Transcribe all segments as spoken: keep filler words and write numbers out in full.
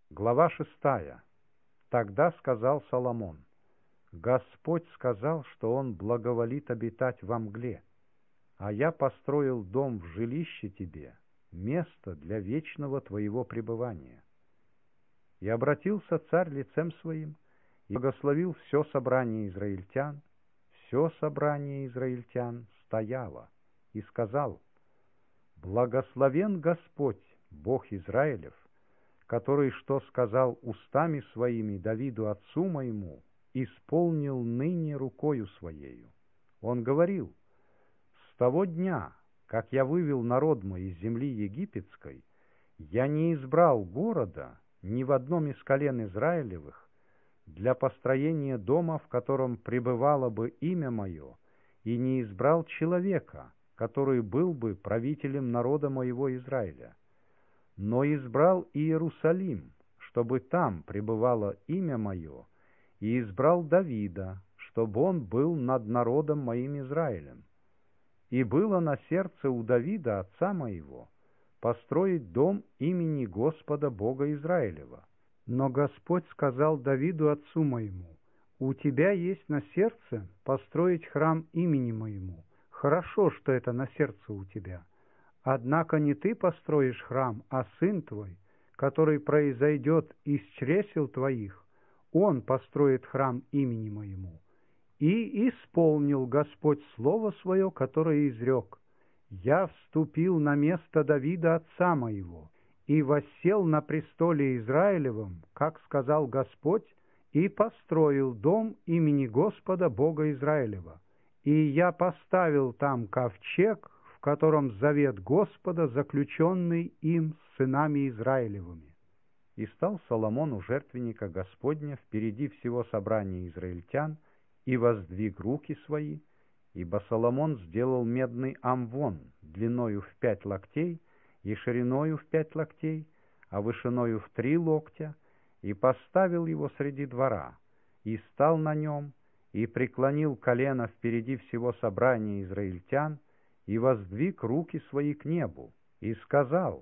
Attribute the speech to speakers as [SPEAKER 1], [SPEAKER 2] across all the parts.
[SPEAKER 1] Глава шестая. Тогда сказал Соломон: Господь сказал, что Он благоволит обитать во мгле, а я построил дом в жилище тебе, место для вечного твоего пребывания. И обратился царь лицем своим и благословил все собрание израильтян. Все собрание израильтян стояло и сказал: Благословен Господь, Бог Израилев, который, что сказал устами своими Давиду отцу моему, исполнил ныне рукою своею. Он говорил: с того дня, как я вывел народ мой из земли египетской, я не избрал города ни в одном из колен Израилевых для построения дома, в котором пребывало бы имя мое, и не избрал человека, который был бы правителем народа моего Израиля, но избрал Иерусалим, чтобы там пребывало имя мое, и избрал Давида, чтобы он был над народом моим Израилем. И было на сердце у Давида, отца моего, построить дом имени Господа Бога Израилева. Но Господь сказал Давиду, отцу моему: у тебя есть на сердце построить храм имени моему. Хорошо, что это на сердце у тебя. Однако не ты построишь храм, а сын твой, который произойдет из чресел твоих, он построит храм имени моему. И исполнил Господь слово свое, которое изрек: я вступил на место Давида отца моего, и воссел на престоле Израилевом, как сказал Господь, и построил дом имени Господа Бога Израилева. И я поставил там ковчег, в котором завет Господа, заключенный им с сынами Израилевыми. И стал Соломон у жертвенника Господня впереди всего собрания израильтян, и воздвиг руки свои, ибо Соломон сделал медный амвон длиною в пять локтей и шириною в пять локтей, а вышиною в три локтя, и поставил его среди двора, и стал на нем, и преклонил колено впереди всего собрания израильтян, и воздвиг руки свои к небу, и сказал: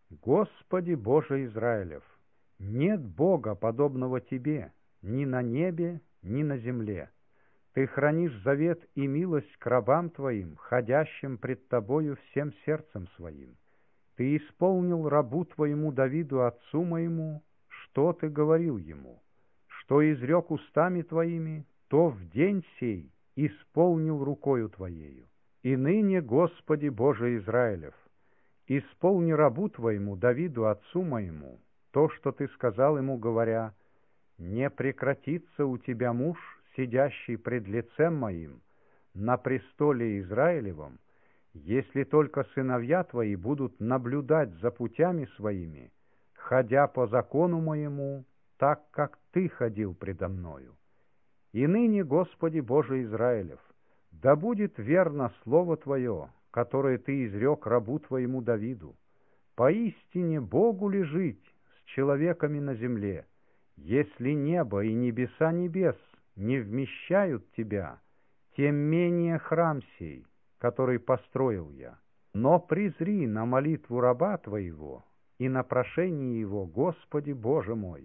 [SPEAKER 1] Господи Боже Израилев, нет Бога, подобного Тебе, ни на небе, ни на земле. Ты хранишь завет и милость к рабам Твоим, ходящим пред Тобою всем сердцем своим. Ты исполнил рабу Твоему Давиду, отцу моему, что Ты говорил ему, что изрек устами Твоими, то в день сей исполнил рукою Твоею. И ныне, Господи Боже Израилев, исполни рабу Твоему Давиду, отцу моему, то, что Ты сказал ему, говоря: не прекратится у тебя муж, сидящий пред лицем моим, на престоле Израилевом, если только сыновья твои будут наблюдать за путями своими, ходя по закону моему, так, как ты ходил предо мною. И ныне, Господи Боже Израилев, да будет верно слово Твое, которое Ты изрек рабу Твоему Давиду. Поистине Богу ли жить с человеками на земле, если небо и небеса небес не вмещают Тебя, тем менее храм сей, который построил я. Но презри на молитву раба Твоего и на прошение его, Господи Боже мой,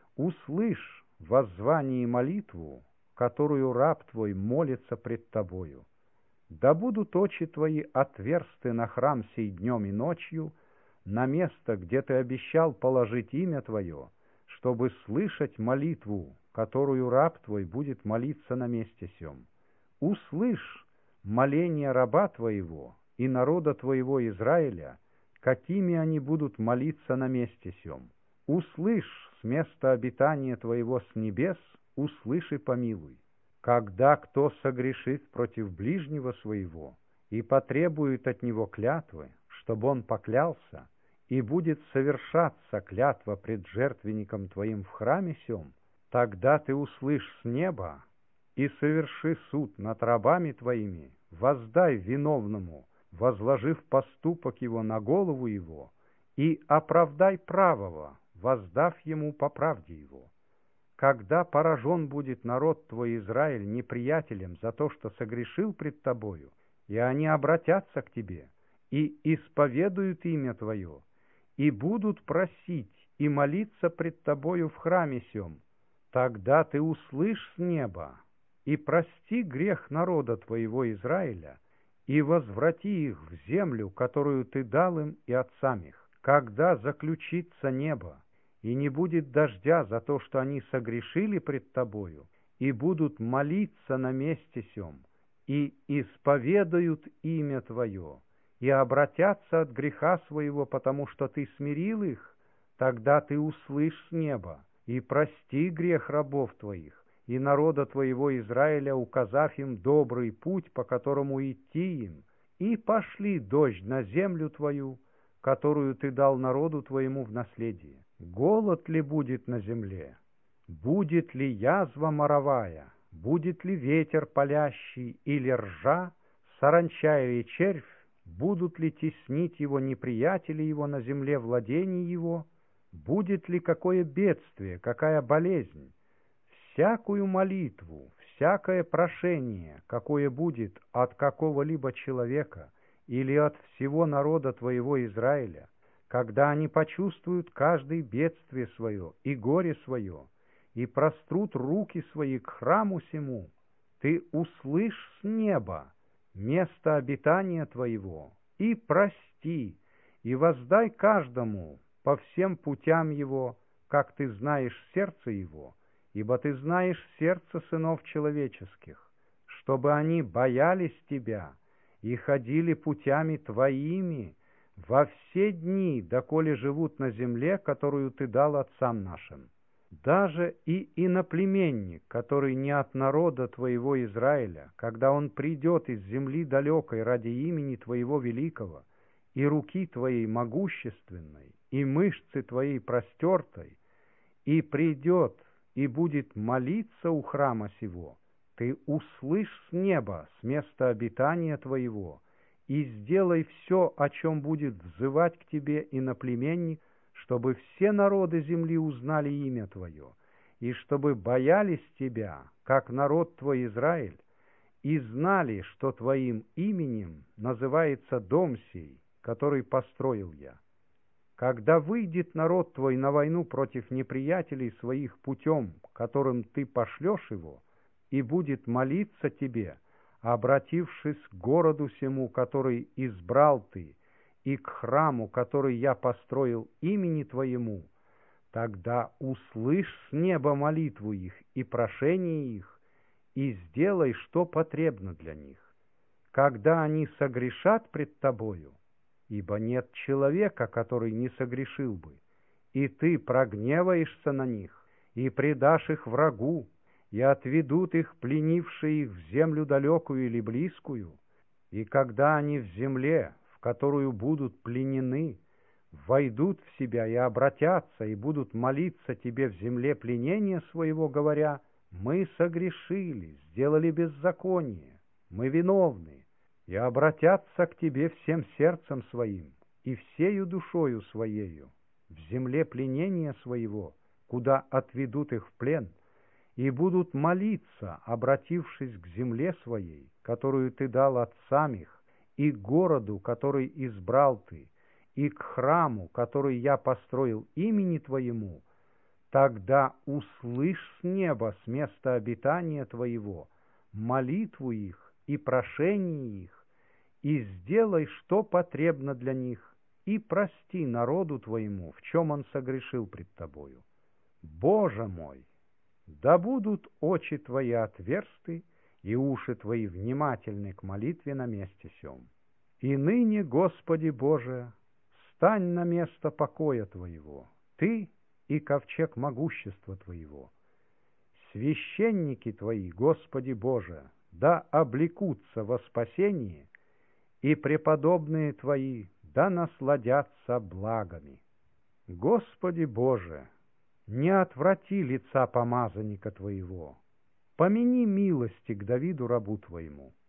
[SPEAKER 1] услышь воззвание и молитву, которую раб Твой молится пред Тобою. Да будут очи Твои отверсты на храм сей днем и ночью, на место, где Ты обещал положить имя Твое, чтобы слышать молитву, которую раб Твой будет молиться на месте сем. Услышь моление раба Твоего и народа Твоего Израиля, какими они будут молиться на месте сем. Услышь с места обитания Твоего с небес, услышь и помилуй. Когда кто согрешит против ближнего своего и потребует от него клятвы, чтобы он поклялся, и будет совершаться клятва пред жертвенником Твоим в храме сем, тогда Ты услышь с неба и соверши суд над рабами Твоими, воздай виновному, возложив поступок его на голову его, и оправдай правого, воздав ему по правде его. Когда поражен будет народ Твой Израиль неприятелем за то, что согрешил пред Тобою, и они обратятся к Тебе, и исповедуют имя Твое, и будут просить и молиться пред тобою в храме сем. Тогда ты услышь с неба, и прости грех народа твоего Израиля, и возврати их в землю, которую ты дал им и отцам их. Когда заключится небо, и не будет дождя за то, что они согрешили пред тобою, и будут молиться на месте сем, и исповедают имя твое, и обратятся от греха своего, потому что ты смирил их, тогда ты услышь с неба, и прости грех рабов твоих, и народа твоего Израиля, указав им добрый путь, по которому идти им, и пошли дождь на землю твою, которую ты дал народу твоему в наследие. Голод ли будет на земле? Будет ли язва моровая? Будет ли ветер палящий или ржа, саранча или червь? Будут ли теснить его неприятели его на земле владений его? Будет ли какое бедствие, какая болезнь? Всякую молитву, всякое прошение, какое будет от какого-либо человека или от всего народа твоего Израиля, когда они почувствуют каждое бедствие свое и горе свое, и прострут руки свои к храму сему, ты услышь с неба место обитания твоего, и прости, и воздай каждому по всем путям его, как ты знаешь сердце его, ибо ты знаешь сердце сынов человеческих, чтобы они боялись тебя и ходили путями твоими во все дни, доколе живут на земле, которую ты дал отцам нашим. Даже и иноплеменник, который не от народа твоего Израиля, когда он придет из земли далекой ради имени твоего великого, и руки твоей могущественной, и мышцы твоей простертой, и придет, и будет молиться у храма сего, ты услышь с неба, с места обитания твоего, и сделай все, о чем будет взывать к тебе иноплеменник, чтобы все народы земли узнали имя твое, и чтобы боялись тебя, как народ твой Израиль, и знали, что твоим именем называется дом сей, который построил я. Когда выйдет народ твой на войну против неприятелей своих путем, которым ты пошлешь его, и будет молиться тебе, обратившись к городу сему, который избрал ты, и к храму, который я построил имени твоему, тогда услышь с неба молитву их и прошение их, и сделай, что потребно для них. Когда они согрешат пред тобою, ибо нет человека, который не согрешил бы, и ты прогневаешься на них, и предашь их врагу, и отведут их, пленившие их, в землю далекую или близкую, и когда они в земле, в которую будут пленены, войдут в себя и обратятся, и будут молиться тебе в земле пленения своего, говоря: «Мы согрешили, сделали беззаконие, мы виновны», и обратятся к тебе всем сердцем своим и всею душою своею в земле пленения своего, куда отведут их в плен, и будут молиться, обратившись к земле своей, которую ты дал отцам их, и к городу, который избрал ты, и к храму, который я построил имени твоему, тогда услышь с неба, с места обитания твоего, молитву их и прошение их, и сделай, что потребно для них, и прости народу твоему, в чем он согрешил пред тобою. Боже мой, да будут очи твои отверсты, и уши твои внимательны к молитве на месте сем. И ныне, Господи Боже, стань на место покоя твоего, ты и ковчег могущества твоего. Священники твои, Господи Боже, да облекутся во спасение, и преподобные твои да насладятся благами. Господи Боже, не отврати лица помазанника твоего, помяни милости к Давиду рабу твоему,